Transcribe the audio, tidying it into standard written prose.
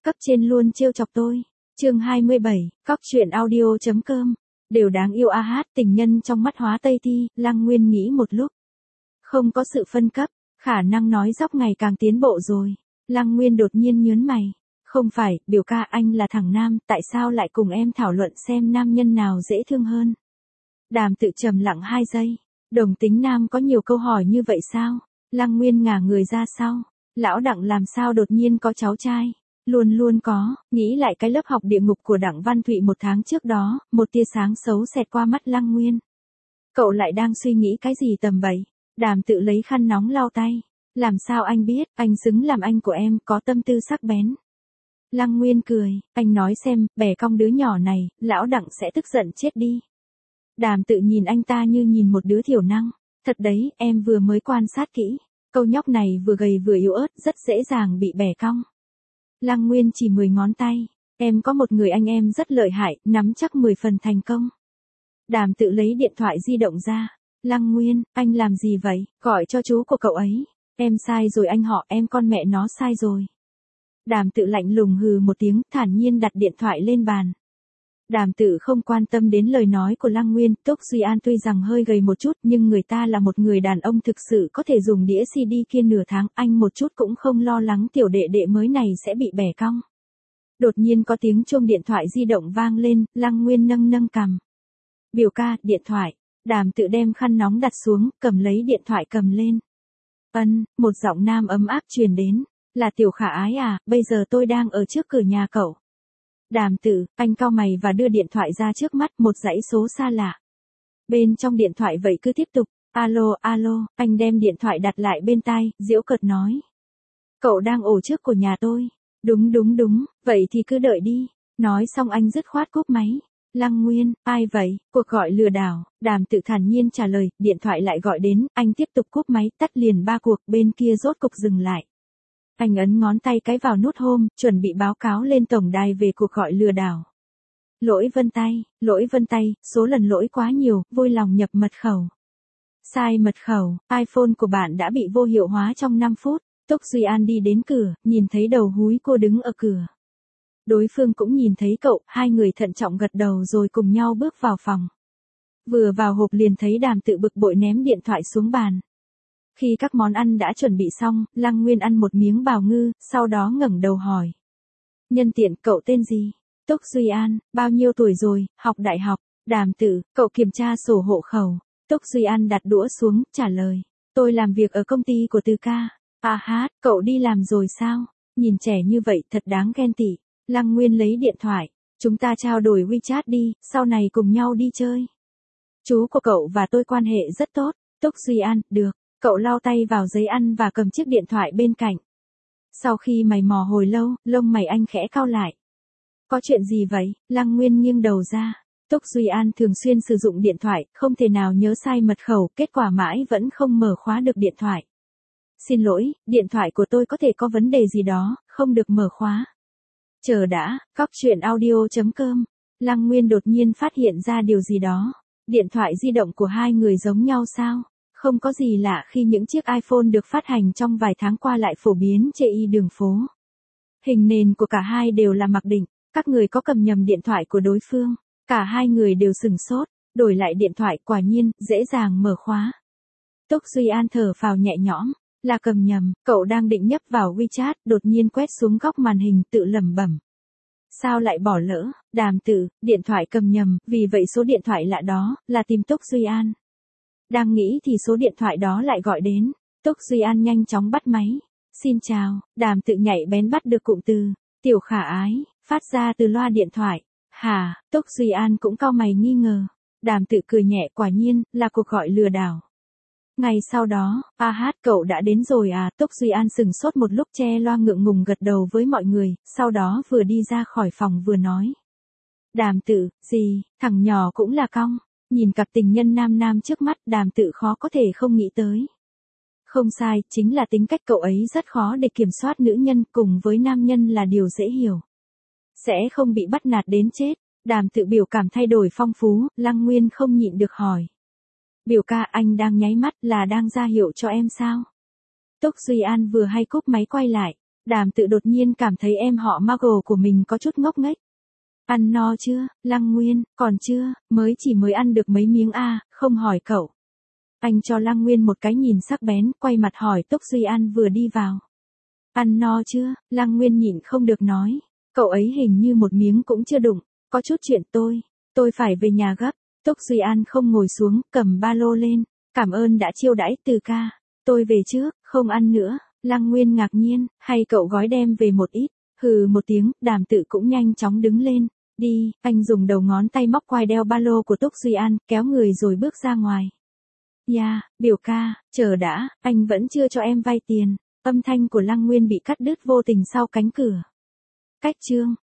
cấp trên luôn trêu chọc tôi. Chương 27, cóc truyện audio.com. Đều đáng yêu a hát, tình nhân trong mắt Hóa Tây Thi, Lăng Nguyên nghĩ một lúc. Không có sự phân cấp, khả năng nói dóc ngày càng tiến bộ rồi. Lăng Nguyên đột nhiên nhớn mày. Không phải, biểu ca, anh là thằng nam, tại sao lại cùng em thảo luận xem nam nhân nào dễ thương hơn? Đàm Tự trầm lặng 2 giây. Đồng tính nam có nhiều câu hỏi như vậy sao? Lăng Nguyên ngả người ra sau. Lão Đặng làm sao đột nhiên có cháu trai? Luôn luôn có, nghĩ lại cái lớp học địa ngục của Đặng Văn Thụy 1 tháng trước đó, một tia sáng xấu xẹt qua mắt Lăng Nguyên. Cậu lại đang suy nghĩ cái gì tầm bậy? Đàm Tự lấy khăn nóng lau tay. Làm sao anh biết, anh xứng làm anh của em, có tâm tư sắc bén. Lăng Nguyên cười, anh nói xem, bẻ cong đứa nhỏ này, lão Đặng sẽ tức giận chết đi. Đàm Tự nhìn anh ta như nhìn một đứa thiểu năng. Thật đấy, em vừa mới quan sát kỹ. Câu nhóc này vừa gầy vừa yếu ớt, rất dễ dàng bị bẻ cong. Lăng Nguyên chỉ 10 ngón tay. Em có một người anh em rất lợi hại, nắm chắc 10 phần thành công. Đàm Tự lấy điện thoại di động ra. Lăng Nguyên, anh làm gì vậy? Gọi cho chú của cậu ấy. Em sai rồi anh họ, em con mẹ nó sai rồi. Đàm Tự lạnh lùng hừ một tiếng, thản nhiên đặt điện thoại lên bàn. Đàm Tự không quan tâm đến lời nói của Lăng Nguyên. Túc Duy An tuy rằng hơi gầy một chút, nhưng người ta là một người đàn ông thực sự có thể dùng đĩa CD kia nửa tháng, anh một chút cũng không lo lắng tiểu đệ đệ mới này sẽ bị bẻ cong. Đột nhiên có tiếng chuông điện thoại di động vang lên, Lăng Nguyên nâng cằm. Biểu ca, điện thoại. Đàm Tự đem khăn nóng đặt xuống, cầm lấy điện thoại cầm lên. Một giọng nam ấm áp truyền đến. Là Tiểu Khả Ái à, bây giờ tôi đang ở trước cửa nhà cậu. Đàm Tự, anh cau mày và đưa điện thoại ra trước mắt, một dãy số xa lạ. Bên trong điện thoại vậy cứ tiếp tục, alo, anh đem điện thoại đặt lại bên tai, giễu cợt nói. Cậu đang ổ trước của nhà tôi. Đúng, vậy thì cứ đợi đi. Nói xong anh dứt khoát cúp máy. Lăng Nguyên, ai vậy? Cuộc gọi lừa đảo. Đàm Tự thản nhiên trả lời, điện thoại lại gọi đến, anh tiếp tục cúp máy, tắt liền 3 cuộc, bên kia rốt cục dừng lại. Anh ấn ngón tay cái vào nút home, chuẩn bị báo cáo lên tổng đài về cuộc gọi lừa đảo. Lỗi vân tay, số lần lỗi quá nhiều, vui lòng nhập mật khẩu. Sai mật khẩu, iPhone của bạn đã bị vô hiệu hóa trong 5 phút. Túc Duy An đi đến cửa, nhìn thấy đầu húi cô đứng ở cửa. Đối phương cũng nhìn thấy cậu, hai người thận trọng gật đầu rồi cùng nhau bước vào phòng. Vừa vào hộp liền thấy Đàm Tự bực bội ném điện thoại xuống bàn. Khi các món ăn đã chuẩn bị xong, Lăng Nguyên ăn một miếng bào ngư, sau đó ngẩng đầu hỏi. Nhân tiện, cậu tên gì? Túc Duy An, bao nhiêu tuổi rồi, học đại học? Đàm Tự, cậu kiểm tra sổ hộ khẩu. Túc Duy An đặt đũa xuống, trả lời. Tôi làm việc ở công ty của Từ ca. À hát, cậu đi làm rồi sao? Nhìn trẻ như vậy thật đáng ghen tị. Lăng Nguyên lấy điện thoại. Chúng ta trao đổi WeChat đi, sau này cùng nhau đi chơi. Chú của cậu và tôi quan hệ rất tốt. Túc Duy An, được. Cậu lau tay vào giấy ăn và cầm chiếc điện thoại bên cạnh. Sau khi mày mò hồi lâu, lông mày anh khẽ cau lại. Có chuyện gì vậy? Lăng Nguyên nghiêng đầu ra. Túc Duy An thường xuyên sử dụng điện thoại, không thể nào nhớ sai mật khẩu, kết quả mãi vẫn không mở khóa được điện thoại. Xin lỗi, điện thoại của tôi có thể có vấn đề gì đó, không được mở khóa. Chờ đã, cóc truyện audio.com. Lăng Nguyên đột nhiên phát hiện ra điều gì đó. Điện thoại di động của hai người giống nhau sao? Không có gì lạ khi những chiếc iPhone được phát hành trong vài tháng qua lại phổ biến trên đường phố. Hình nền của cả hai đều là mặc định, các người có cầm nhầm điện thoại của đối phương. Cả hai người đều sửng sốt, đổi lại điện thoại, quả nhiên, dễ dàng mở khóa. Túc Duy An thở phào nhẹ nhõm, là cầm nhầm, cậu đang định nhấp vào WeChat, đột nhiên quét xuống góc màn hình tự lẩm bẩm. Sao lại bỏ lỡ? Đàm Tự, điện thoại cầm nhầm, vì vậy số điện thoại lạ đó, là tìm Túc Duy An. Đang nghĩ thì số điện thoại đó lại gọi đến. Túc Duy An nhanh chóng bắt máy. Xin chào, Đàm Tự nhạy bén bắt được cụm từ Tiểu Khả Ái phát ra từ loa điện thoại. Hả? Túc Duy An cũng cau mày nghi ngờ. Đàm Tự cười nhẹ, quả nhiên là cuộc gọi lừa đảo. Ngày sau đó, a hát, cậu đã đến rồi à? Túc Duy An sừng sốt một lúc, che loa ngượng ngùng gật đầu với mọi người, sau đó vừa đi ra khỏi phòng vừa nói. Đàm Tự, gì, thằng nhỏ cũng là cong. Nhìn cặp tình nhân nam trước mắt, Đàm Tự khó có thể không nghĩ tới. Không sai, chính là tính cách cậu ấy rất khó để kiểm soát nữ nhân, cùng với nam nhân là điều dễ hiểu. Sẽ không bị bắt nạt đến chết. Đàm Tự biểu cảm thay đổi phong phú, Lăng Nguyên không nhịn được hỏi. Biểu ca, anh đang nháy mắt, là đang ra hiệu cho em sao? Túc Duy An vừa hay cúp máy quay lại. Đàm Tự đột nhiên cảm thấy em họ Margot của mình có chút ngốc nghếch. Ăn no chưa, Lăng Nguyên, còn chưa, mới ăn được mấy miếng không hỏi cậu. Anh cho Lăng Nguyên một cái nhìn sắc bén, quay mặt hỏi Túc Duy An vừa đi vào. Ăn no chưa, Lăng Nguyên nhịn không được nói. Cậu ấy hình như một miếng cũng chưa đụng, có chút chuyện tôi phải về nhà gấp. Túc Duy An không ngồi xuống, cầm ba lô lên. Cảm ơn đã chiêu đãi Từ ca. Tôi về trước, không ăn nữa. Lăng Nguyên ngạc nhiên, hay cậu gói đem về một ít. Hừ một tiếng, Đàm Tự cũng nhanh chóng đứng lên. Đi, anh dùng đầu ngón tay móc quai đeo ba lô của Túc Duy An, kéo người rồi bước ra ngoài. Dạ, biểu ca, chờ đã, anh vẫn chưa cho em vay tiền. Âm thanh của Lăng Nguyên bị cắt đứt vô tình sau cánh cửa. Cách chương